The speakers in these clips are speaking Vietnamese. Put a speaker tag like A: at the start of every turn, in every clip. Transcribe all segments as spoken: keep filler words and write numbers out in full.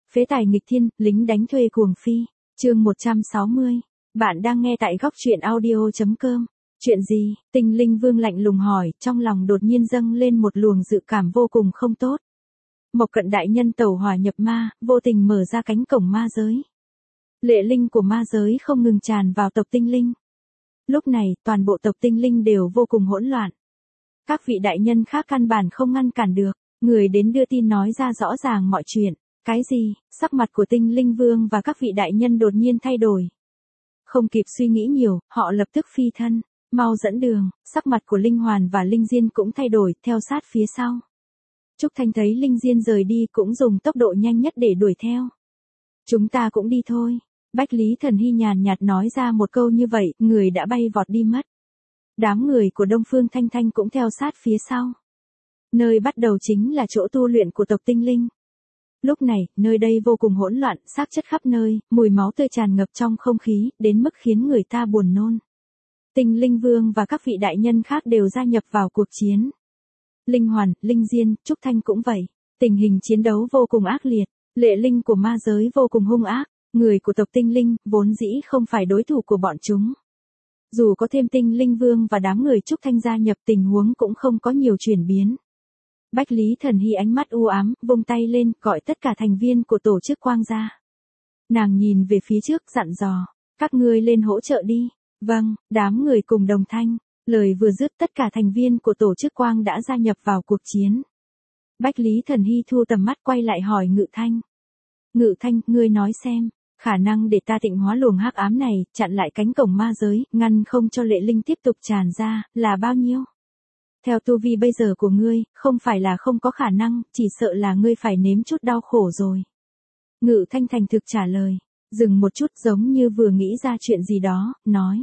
A: Phế tài nghịch thiên, lính đánh thuê cuồng phi. Chương một trăm sáu mươi. Bạn đang nghe tại góc truyện audio chấm com. Chuyện gì? Tinh Linh Vương lạnh lùng hỏi, trong lòng đột nhiên dâng lên một luồng dự cảm vô cùng không tốt. Mộc Cận đại nhân tẩu hỏa nhập ma, vô tình mở ra cánh cổng ma giới. Lệ linh của ma giới không ngừng tràn vào tộc Tinh Linh. Lúc này, toàn bộ tộc Tinh Linh đều vô cùng hỗn loạn. Các vị đại nhân khác căn bản không ngăn cản được, người đến đưa tin nói ra rõ ràng mọi chuyện. Cái gì? Sắc mặt của Tinh Linh Vương và các vị đại nhân đột nhiên thay đổi. Không kịp suy nghĩ nhiều, họ lập tức phi thân, mau dẫn đường. Sắc mặt của Linh Hoàn và Linh Diên cũng thay đổi, theo sát phía sau. Trúc Thanh thấy Linh Diên rời đi cũng dùng tốc độ nhanh nhất để đuổi theo. Chúng ta cũng đi thôi. Bách Lý Thần Hy nhàn nhạt nói ra một câu như vậy, người đã bay vọt đi mất. Đám người của Đông Phương Thanh Thanh cũng theo sát phía sau. Nơi bắt đầu chính là chỗ tu luyện của tộc Tinh Linh. Lúc này, nơi đây vô cùng hỗn loạn, xác chất khắp nơi, mùi máu tươi tràn ngập trong không khí, đến mức khiến người ta buồn nôn. Tinh Linh Vương và các vị đại nhân khác đều gia nhập vào cuộc chiến. Linh Hoàn, Linh Diên, Trúc Thanh cũng vậy. Tình hình chiến đấu vô cùng ác liệt, lệ linh của ma giới vô cùng hung ác, người của tộc Tinh Linh vốn dĩ không phải đối thủ của bọn chúng. Dù có thêm Tinh Linh Vương và đám người Trúc Thanh gia nhập, tình huống cũng không có nhiều chuyển biến. Bách Lý Thần Hy ánh mắt u ám, vung tay lên, gọi tất cả thành viên của tổ chức quang ra. Nàng nhìn về phía trước dặn dò, các ngươi lên hỗ trợ đi. Vâng, đám người cùng đồng thanh, lời vừa dứt tất cả thành viên của tổ chức quang đã gia nhập vào cuộc chiến. Bách Lý Thần Hy thu tầm mắt quay lại hỏi Ngự Thanh. Ngự Thanh, ngươi nói xem, khả năng để ta tịnh hóa luồng hắc ám này, chặn lại cánh cổng ma giới, ngăn không cho lệ linh tiếp tục tràn ra, là bao nhiêu? Theo tu vi bây giờ của ngươi, không phải là không có khả năng, chỉ sợ là ngươi phải nếm chút đau khổ rồi. Ngự Thanh thành thực trả lời, dừng một chút giống như vừa nghĩ ra chuyện gì đó, nói.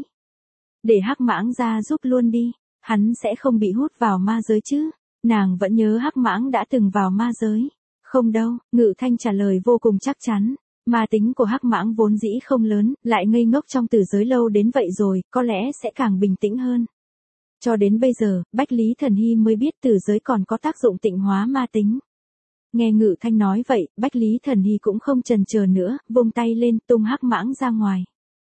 A: Để Hắc Mãng ra giúp luôn đi, hắn sẽ không bị hút vào ma giới chứ. Nàng vẫn nhớ Hắc Mãng đã từng vào ma giới. Không đâu, Ngự Thanh trả lời vô cùng chắc chắn. Ma tính của Hắc Mãng vốn dĩ không lớn, lại ngây ngốc trong tử giới lâu đến vậy rồi, có lẽ sẽ càng bình tĩnh hơn. Cho đến bây giờ, Bách Lý Thần Hy mới biết tử giới còn có tác dụng tịnh hóa ma tính. Nghe Ngự Thanh nói vậy, Bách Lý Thần Hy cũng không chần chờ nữa, vung tay lên tung Hắc Mãng ra ngoài.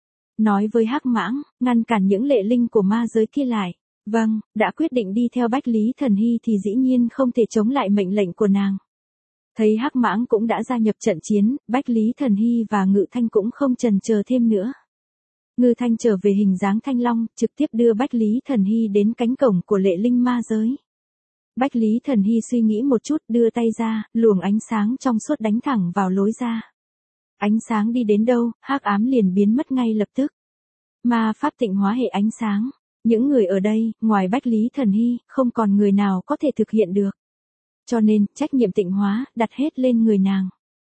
A: Nói với Hắc Mãng, ngăn cản những lệ linh của ma giới kia lại. Vâng, đã quyết định đi theo Bách Lý Thần Hy thì dĩ nhiên không thể chống lại mệnh lệnh của nàng. Thấy Hắc Mãng cũng đã gia nhập trận chiến, Bách Lý Thần Hy và Ngự Thanh cũng không chần chờ thêm nữa. Ngự Thanh trở về hình dáng thanh long, trực tiếp đưa Bách Lý Thần Hy đến cánh cổng của lệ linh ma giới. Bách Lý Thần Hy suy nghĩ một chút, đưa tay ra, luồng ánh sáng trong suốt đánh thẳng vào lối ra. Ánh sáng đi đến đâu, hắc ám liền biến mất ngay lập tức. Ma pháp tịnh hóa hệ ánh sáng. Những người ở đây, ngoài Bách Lý Thần Hy, không còn người nào có thể thực hiện được. Cho nên, trách nhiệm tịnh hóa, đặt hết lên người nàng.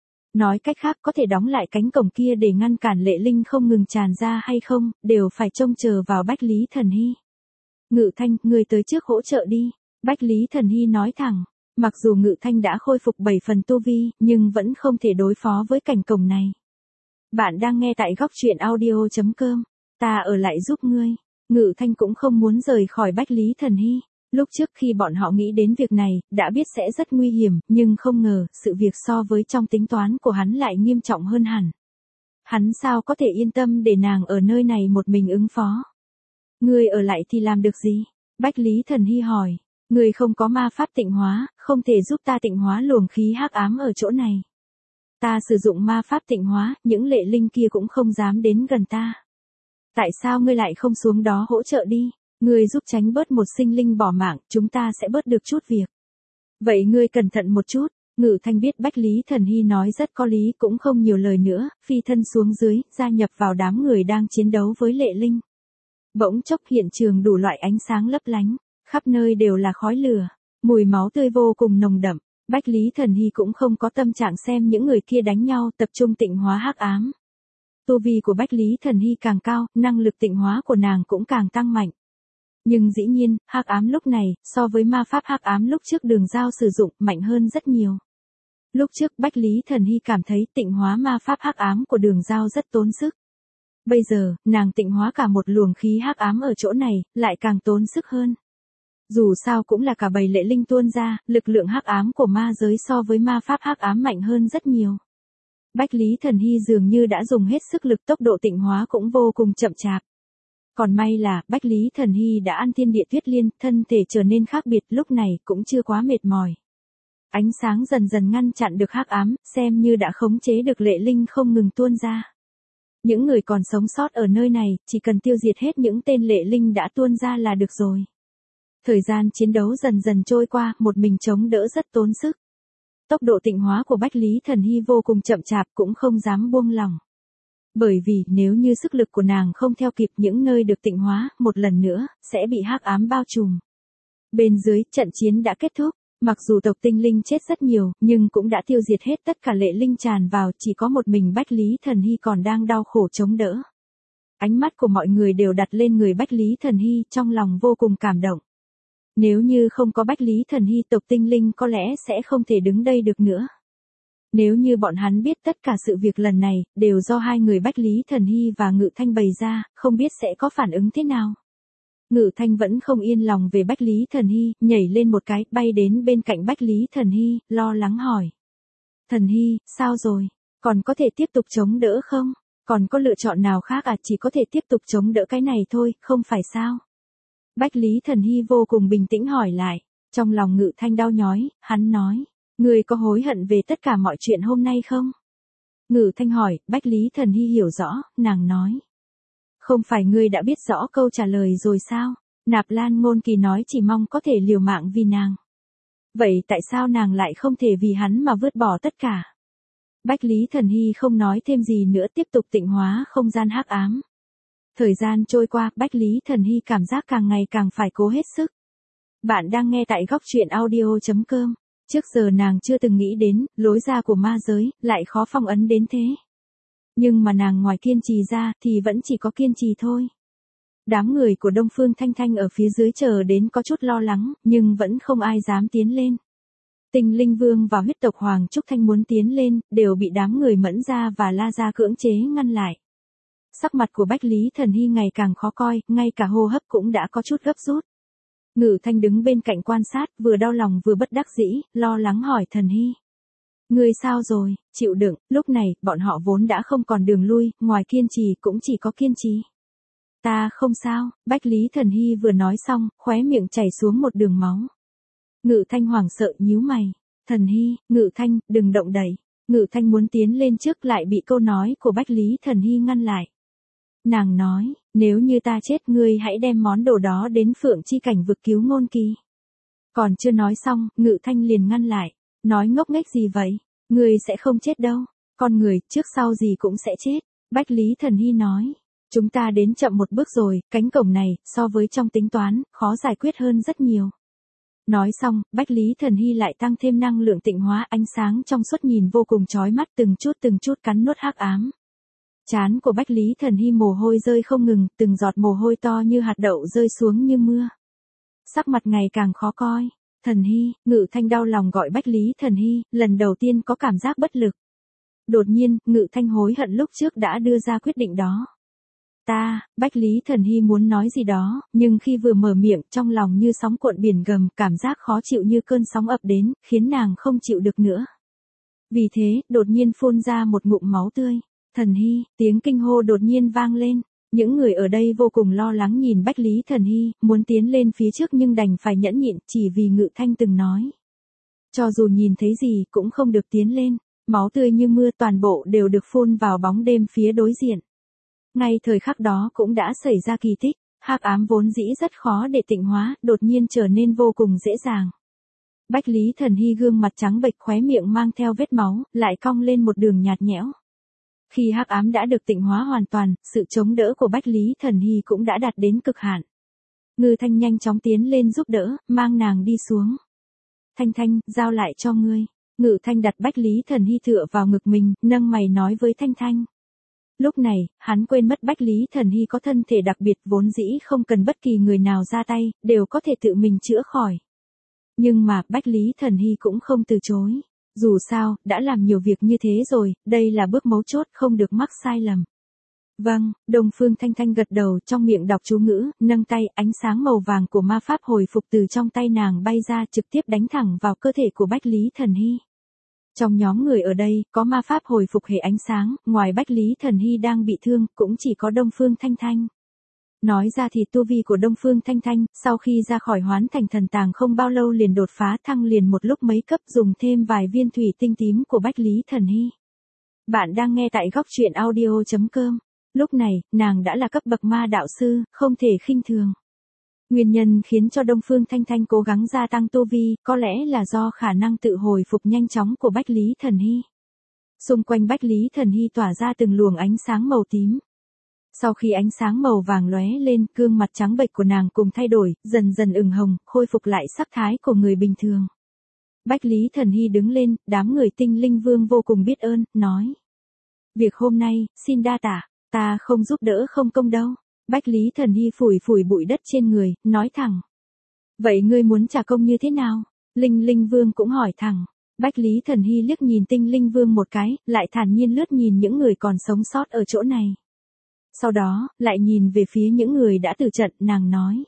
A: Nói cách khác, có thể đóng lại cánh cổng kia để ngăn cản lệ linh không ngừng tràn ra hay không, đều phải trông chờ vào Bách Lý Thần Hy. Ngự Thanh, người tới trước hỗ trợ đi. Bách Lý Thần Hy nói thẳng. Mặc dù Ngự Thanh đã khôi phục bảy phần tu vi, nhưng vẫn không thể đối phó với cảnh cổng này. Bạn đang nghe tại góc truyện audio chấm com. Ta ở lại giúp ngươi. Ngự Thanh cũng không muốn rời khỏi Bách Lý Thần Hy. Lúc trước khi bọn họ nghĩ đến việc này, đã biết sẽ rất nguy hiểm, nhưng không ngờ, sự việc so với trong tính toán của hắn lại nghiêm trọng hơn hẳn. Hắn sao có thể yên tâm để nàng ở nơi này một mình ứng phó? Ngươi ở lại thì làm được gì? Bách Lý Thần Hy hỏi. Ngươi không có ma pháp tịnh hóa, không thể giúp ta tịnh hóa luồng khí hắc ám ở chỗ này. Ta sử dụng ma pháp tịnh hóa, những lệ linh kia cũng không dám đến gần ta. Tại sao ngươi lại không xuống đó hỗ trợ đi? Ngươi giúp tránh bớt một sinh linh bỏ mạng, chúng ta sẽ bớt được chút việc. Vậy ngươi cẩn thận một chút. Ngự Thanh biết Bách Lý Thần Hy nói rất có lý, cũng không nhiều lời nữa, phi thân xuống dưới, gia nhập vào đám người đang chiến đấu với lệ linh. Bỗng chốc hiện trường đủ loại ánh sáng lấp lánh, khắp nơi đều là khói lửa, mùi máu tươi vô cùng nồng đậm. Bách Lý Thần Hy cũng không có tâm trạng xem những người kia đánh nhau, tập trung tịnh hóa hắc ám. Tu vi của Bách Lý Thần Hy càng cao, năng lực tịnh hóa của nàng cũng càng tăng mạnh. Nhưng dĩ nhiên, hắc ám lúc này, so với ma pháp hắc ám lúc trước Đường Giao sử dụng, mạnh hơn rất nhiều. Lúc trước Bách Lý Thần Hy cảm thấy tịnh hóa ma pháp hắc ám của Đường Giao rất tốn sức. Bây giờ, nàng tịnh hóa cả một luồng khí hắc ám ở chỗ này, lại càng tốn sức hơn. Dù sao cũng là cả bầy lệ linh tuôn ra, lực lượng hắc ám của ma giới so với ma pháp hắc ám mạnh hơn rất nhiều. Bách Lý Thần Hy dường như đã dùng hết sức lực, tốc độ tịnh hóa cũng vô cùng chậm chạp. Còn may là, Bách Lý Thần Hy đã ăn thiên địa tuyết liên, thân thể trở nên khác biệt, lúc này cũng chưa quá mệt mỏi. Ánh sáng dần dần ngăn chặn được hắc ám, xem như đã khống chế được lệ linh không ngừng tuôn ra. Những người còn sống sót ở nơi này, chỉ cần tiêu diệt hết những tên lệ linh đã tuôn ra là được rồi. Thời gian chiến đấu dần dần trôi qua, một mình chống đỡ rất tốn sức. Tốc độ tịnh hóa của Bách Lý Thần Hy vô cùng chậm chạp, cũng không dám buông lỏng. Bởi vì nếu như sức lực của nàng không theo kịp những nơi được tịnh hóa, một lần nữa, sẽ bị hắc ám bao trùm. Bên dưới, trận chiến đã kết thúc. Mặc dù tộc tinh linh chết rất nhiều, nhưng cũng đã tiêu diệt hết tất cả lệ linh tràn vào, chỉ có một mình Bách Lý Thần Hy còn đang đau khổ chống đỡ. Ánh mắt của mọi người đều đặt lên người Bách Lý Thần Hy, trong lòng vô cùng cảm động. Nếu như không có Bách Lý Thần Hy, tộc tinh linh có lẽ sẽ không thể đứng đây được nữa. Nếu như bọn hắn biết tất cả sự việc lần này, đều do hai người Bách Lý Thần Hy và Ngự Thanh bày ra, không biết sẽ có phản ứng thế nào. Ngự Thanh vẫn không yên lòng về Bách Lý Thần Hy, nhảy lên một cái, bay đến bên cạnh Bách Lý Thần Hy, lo lắng hỏi. Thần Hy, sao rồi? Còn có thể tiếp tục chống đỡ không? Còn có lựa chọn nào khác à? Chỉ có thể tiếp tục chống đỡ cái này thôi, không phải sao? Bách Lý Thần Hy vô cùng bình tĩnh hỏi lại. Trong lòng Ngự Thanh đau nhói, hắn nói. Ngươi có hối hận về tất cả mọi chuyện hôm nay không? Ngự Thanh hỏi, Bách Lý Thần Hy hiểu rõ, nàng nói. Không phải ngươi đã biết rõ câu trả lời rồi sao? Nạp Lan Ngôn Kỳ nói chỉ mong có thể liều mạng vì nàng. Vậy tại sao nàng lại không thể vì hắn mà vứt bỏ tất cả? Bách Lý Thần Hy không nói thêm gì nữa, tiếp tục tịnh hóa không gian hắc ám. Thời gian trôi qua, Bách Lý Thần Hy cảm giác càng ngày càng phải cố hết sức. Bạn đang nghe tại góc truyện audio chấm com. Trước giờ nàng chưa từng nghĩ đến, lối ra của ma giới, lại khó phong ấn đến thế. Nhưng mà nàng ngoài kiên trì ra, thì vẫn chỉ có kiên trì thôi. Đám người của Đông Phương Thanh Thanh ở phía dưới chờ đến có chút lo lắng, nhưng vẫn không ai dám tiến lên. Tinh Linh Vương và huyết tộc Hoàng Trúc Thanh muốn tiến lên, đều bị đám người Mẫn Gia và La Gia cưỡng chế ngăn lại. Sắc mặt của Bách Lý Thần Hy ngày càng khó coi, ngay cả hô hấp cũng đã có chút gấp rút. Ngự Thanh đứng bên cạnh quan sát, vừa đau lòng vừa bất đắc dĩ, lo lắng hỏi Thần Hy. Ngươi sao rồi, chịu đựng, lúc này, bọn họ vốn đã không còn đường lui, ngoài kiên trì cũng chỉ có kiên trì. Ta không sao, Bách Lý Thần Hy vừa nói xong, khóe miệng chảy xuống một đường máu. Ngự Thanh hoảng sợ nhíu mày. Thần Hy, Ngự Thanh, đừng động đậy. Ngự Thanh muốn tiến lên trước lại bị câu nói của Bách Lý Thần Hy ngăn lại. Nàng nói, nếu như ta chết ngươi hãy đem món đồ đó đến Phượng Chi Cảnh vực cứu Ngôn Kỳ. Còn chưa nói xong, Ngự Thanh liền ngăn lại. Nói ngốc nghếch gì vậy? Ngươi sẽ không chết đâu. Con người, trước sau gì cũng sẽ chết. Bách Lý Thần Hy nói. Chúng ta đến chậm một bước rồi, cánh cổng này, so với trong tính toán, khó giải quyết hơn rất nhiều. Nói xong, Bách Lý Thần Hy lại tăng thêm năng lượng tịnh hóa, ánh sáng trong suốt nhìn vô cùng chói mắt, từng chút từng chút cắn nuốt hắc ám. Trán của Bách Lý Thần Hy mồ hôi rơi không ngừng, từng giọt mồ hôi to như hạt đậu rơi xuống như mưa. Sắc mặt ngày càng khó coi. Thần Hy, Ngự Thanh đau lòng gọi Bách Lý Thần Hy, lần đầu tiên có cảm giác bất lực. Đột nhiên, Ngự Thanh hối hận lúc trước đã đưa ra quyết định đó. Ta, Bách Lý Thần Hy muốn nói gì đó, nhưng khi vừa mở miệng, trong lòng như sóng cuộn biển gầm, cảm giác khó chịu như cơn sóng ập đến, khiến nàng không chịu được nữa. Vì thế, đột nhiên phun ra một ngụm máu tươi. Thần Hy, tiếng kinh hô đột nhiên vang lên. Những người ở đây vô cùng lo lắng nhìn Bách Lý Thần Hy, muốn tiến lên phía trước nhưng đành phải nhẫn nhịn, chỉ vì Ngự Thanh từng nói. Cho dù nhìn thấy gì cũng không được tiến lên, máu tươi như mưa toàn bộ đều được phun vào bóng đêm phía đối diện. Ngay thời khắc đó cũng đã xảy ra kỳ tích, hắc ám vốn dĩ rất khó để tịnh hóa, đột nhiên trở nên vô cùng dễ dàng. Bách Lý Thần Hy gương mặt trắng bệch, khóe miệng mang theo vết máu, lại cong lên một đường nhạt nhẽo. Khi hắc ám đã được tịnh hóa hoàn toàn, sự chống đỡ của Bách Lý Thần Hy cũng đã đạt đến cực hạn. Ngự Thanh nhanh chóng tiến lên giúp đỡ, mang nàng đi xuống. Thanh Thanh, giao lại cho ngươi. Ngự Thanh đặt Bách Lý Thần Hy tựa vào ngực mình, nâng mày nói với Thanh Thanh. Lúc này, hắn quên mất Bách Lý Thần Hy có thân thể đặc biệt, vốn dĩ không cần bất kỳ người nào ra tay, đều có thể tự mình chữa khỏi. Nhưng mà, Bách Lý Thần Hy cũng không từ chối. Dù sao, đã làm nhiều việc như thế rồi, đây là bước mấu chốt, không được mắc sai lầm. Vâng, Đông Phương Thanh Thanh gật đầu, trong miệng đọc chú ngữ, nâng tay, ánh sáng màu vàng của ma pháp hồi phục từ trong tay nàng bay ra, trực tiếp đánh thẳng vào cơ thể của Bách Lý Thần Hy. Trong nhóm người ở đây, có ma pháp hồi phục hệ ánh sáng, ngoài Bách Lý Thần Hy đang bị thương, cũng chỉ có Đông Phương Thanh Thanh. Nói ra thì tu vi của Đông Phương Thanh Thanh, sau khi ra khỏi Hoán Thành Thần Tàng không bao lâu liền đột phá thăng liền một lúc mấy cấp, dùng thêm vài viên thủy tinh tím của Bách Lý Thần Hy. Bạn đang nghe tại góc truyện audio chấm com. Lúc này, nàng đã là cấp bậc ma đạo sư, không thể khinh thường. Nguyên nhân khiến cho Đông Phương Thanh Thanh cố gắng gia tăng tu vi, có lẽ là do khả năng tự hồi phục nhanh chóng của Bách Lý Thần Hy. Xung quanh Bách Lý Thần Hy tỏa ra từng luồng ánh sáng màu tím. Sau khi ánh sáng màu vàng lóe lên, gương mặt trắng bệch của nàng cùng thay đổi, dần dần ửng hồng, khôi phục lại sắc thái của người bình thường. Bách Lý Thần Hy đứng lên, đám người Tinh Linh Vương vô cùng biết ơn, nói. Việc hôm nay, xin đa tạ, ta không giúp đỡ không công đâu. Bách Lý Thần Hy phủi phủi bụi đất trên người, nói thẳng. Vậy ngươi muốn trả công như thế nào? Linh Linh Vương cũng hỏi thẳng. Bách Lý Thần Hy liếc nhìn Tinh Linh Vương một cái, lại thản nhiên lướt nhìn những người còn sống sót ở chỗ này. Sau đó, lại nhìn về phía những người đã tử trận, nàng nói.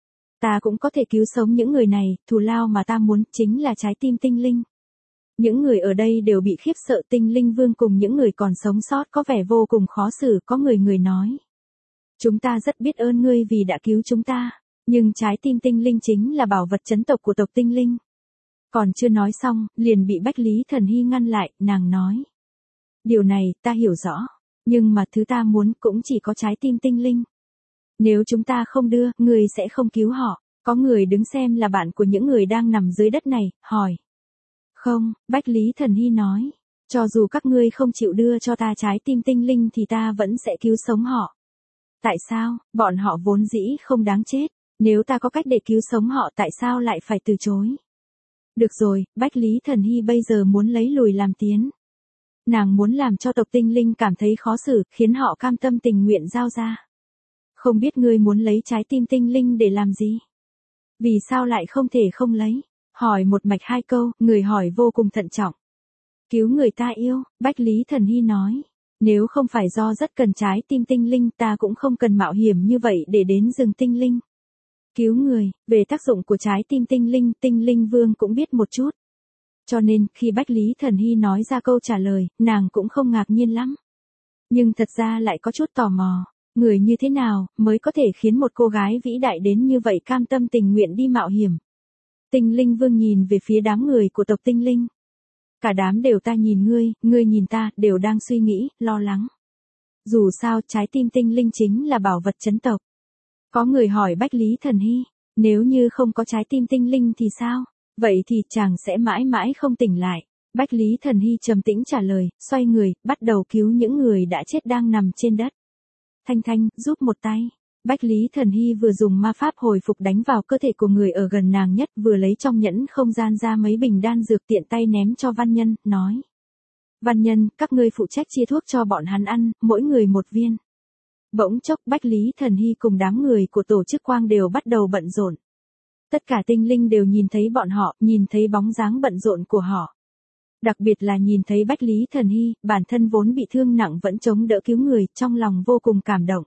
A: Ta cũng có thể cứu sống những người này, thù lao mà ta muốn chính là trái tim tinh linh. Những người ở đây đều bị khiếp sợ. Tinh Linh Vương cùng những người còn sống sót có vẻ vô cùng khó xử, có người người nói. Chúng ta rất biết ơn ngươi vì đã cứu chúng ta, nhưng trái tim tinh linh chính là bảo vật trấn tộc của tộc tinh linh. Còn chưa nói xong, liền bị Bách Lý Thần Hy ngăn lại, nàng nói. Điều này, ta hiểu rõ, nhưng mà thứ ta muốn cũng chỉ có trái tim tinh linh. Nếu chúng ta không đưa, ngươi sẽ không cứu họ. Có người đứng xem là bạn của những người đang nằm dưới đất này, hỏi. Không, Bách Lý Thần Hy nói, cho dù các ngươi không chịu đưa cho ta trái tim tinh linh thì ta vẫn sẽ cứu sống họ. Tại sao, bọn họ vốn dĩ không đáng chết, nếu ta có cách để cứu sống họ tại sao lại phải từ chối? Được rồi, Bách Lý Thần Hy bây giờ muốn lấy lùi làm tiến. Nàng muốn làm cho tộc tinh linh cảm thấy khó xử, khiến họ cam tâm tình nguyện giao ra. Không biết ngươi muốn lấy trái tim tinh linh để làm gì? Vì sao lại không thể không lấy? Hỏi một mạch hai câu, người hỏi vô cùng thận trọng. Cứu người ta yêu, Bách Lý Thần Hy nói. Nếu không phải do rất cần trái tim tinh linh ta cũng không cần mạo hiểm như vậy để đến rừng tinh linh. Cứu người, về tác dụng của trái tim tinh linh, Tinh Linh Vương cũng biết một chút. Cho nên, khi Bách Lý Thần Hy nói ra câu trả lời, nàng cũng không ngạc nhiên lắm. Nhưng thật ra lại có chút tò mò, người như thế nào mới có thể khiến một cô gái vĩ đại đến như vậy cam tâm tình nguyện đi mạo hiểm. Tinh Linh Vương nhìn về phía đám người của tộc tinh linh. Cả đám đều ta nhìn ngươi, ngươi nhìn ta, đều đang suy nghĩ, lo lắng. Dù sao, trái tim tinh linh chính là bảo vật trấn tộc. Có người hỏi Bách Lý Thần Hy, nếu như không có trái tim tinh linh thì sao? Vậy thì chàng sẽ mãi mãi không tỉnh lại. Bách Lý Thần Hy trầm tĩnh trả lời, xoay người, bắt đầu cứu những người đã chết đang nằm trên đất. Thanh Thanh, giúp một tay. Bách Lý Thần Hy vừa dùng ma pháp hồi phục đánh vào cơ thể của người ở gần nàng nhất, vừa lấy trong nhẫn không gian ra mấy bình đan dược tiện tay ném cho văn nhân, nói. Văn nhân, các ngươi phụ trách chia thuốc cho bọn hắn ăn, mỗi người một viên. Bỗng chốc Bách Lý Thần Hy cùng đám người của tổ chức quang đều bắt đầu bận rộn. Tất cả tinh linh đều nhìn thấy bọn họ, nhìn thấy bóng dáng bận rộn của họ. Đặc biệt là nhìn thấy Bách Lý Thần Hy, bản thân vốn bị thương nặng vẫn chống đỡ cứu người, trong lòng vô cùng cảm động.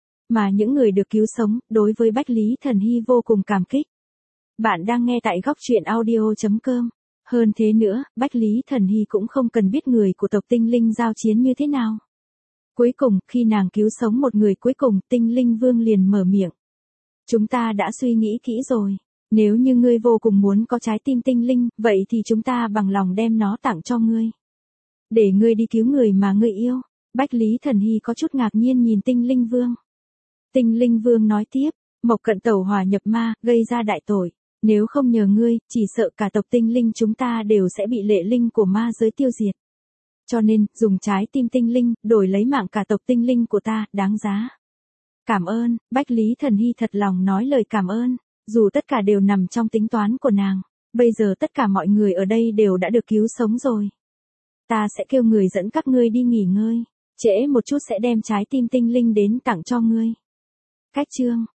A: Mà những người được cứu sống, đối với Bách Lý Thần Hy vô cùng cảm kích. Bạn đang nghe tại góc truyện audio chấm com. Hơn thế nữa, Bách Lý Thần Hy cũng không cần biết người của tộc tinh linh giao chiến như thế nào. Cuối cùng, khi nàng cứu sống một người cuối cùng, Tinh Linh Vương liền mở miệng. Chúng ta đã suy nghĩ kỹ rồi. Nếu như ngươi vô cùng muốn có trái tim tinh linh, vậy thì chúng ta bằng lòng đem nó tặng cho ngươi. Để ngươi đi cứu người mà ngươi yêu. Bách Lý Thần Hy có chút ngạc nhiên nhìn Tinh Linh Vương. Tinh Linh Vương nói tiếp, Mộc Cận Tẩu hòa nhập ma, gây ra đại tội. Nếu không nhờ ngươi, chỉ sợ cả tộc tinh linh chúng ta đều sẽ bị lệ linh của ma giới tiêu diệt. Cho nên, dùng trái tim tinh linh, đổi lấy mạng cả tộc tinh linh của ta, đáng giá. Cảm ơn, Bách Lý Thần Hy thật lòng nói lời cảm ơn, dù tất cả đều nằm trong tính toán của nàng. Bây giờ tất cả mọi người ở đây đều đã được cứu sống rồi. Ta sẽ kêu người dẫn các ngươi đi nghỉ ngơi, trễ một chút sẽ đem trái tim tinh linh đến tặng cho ngươi. Cách chương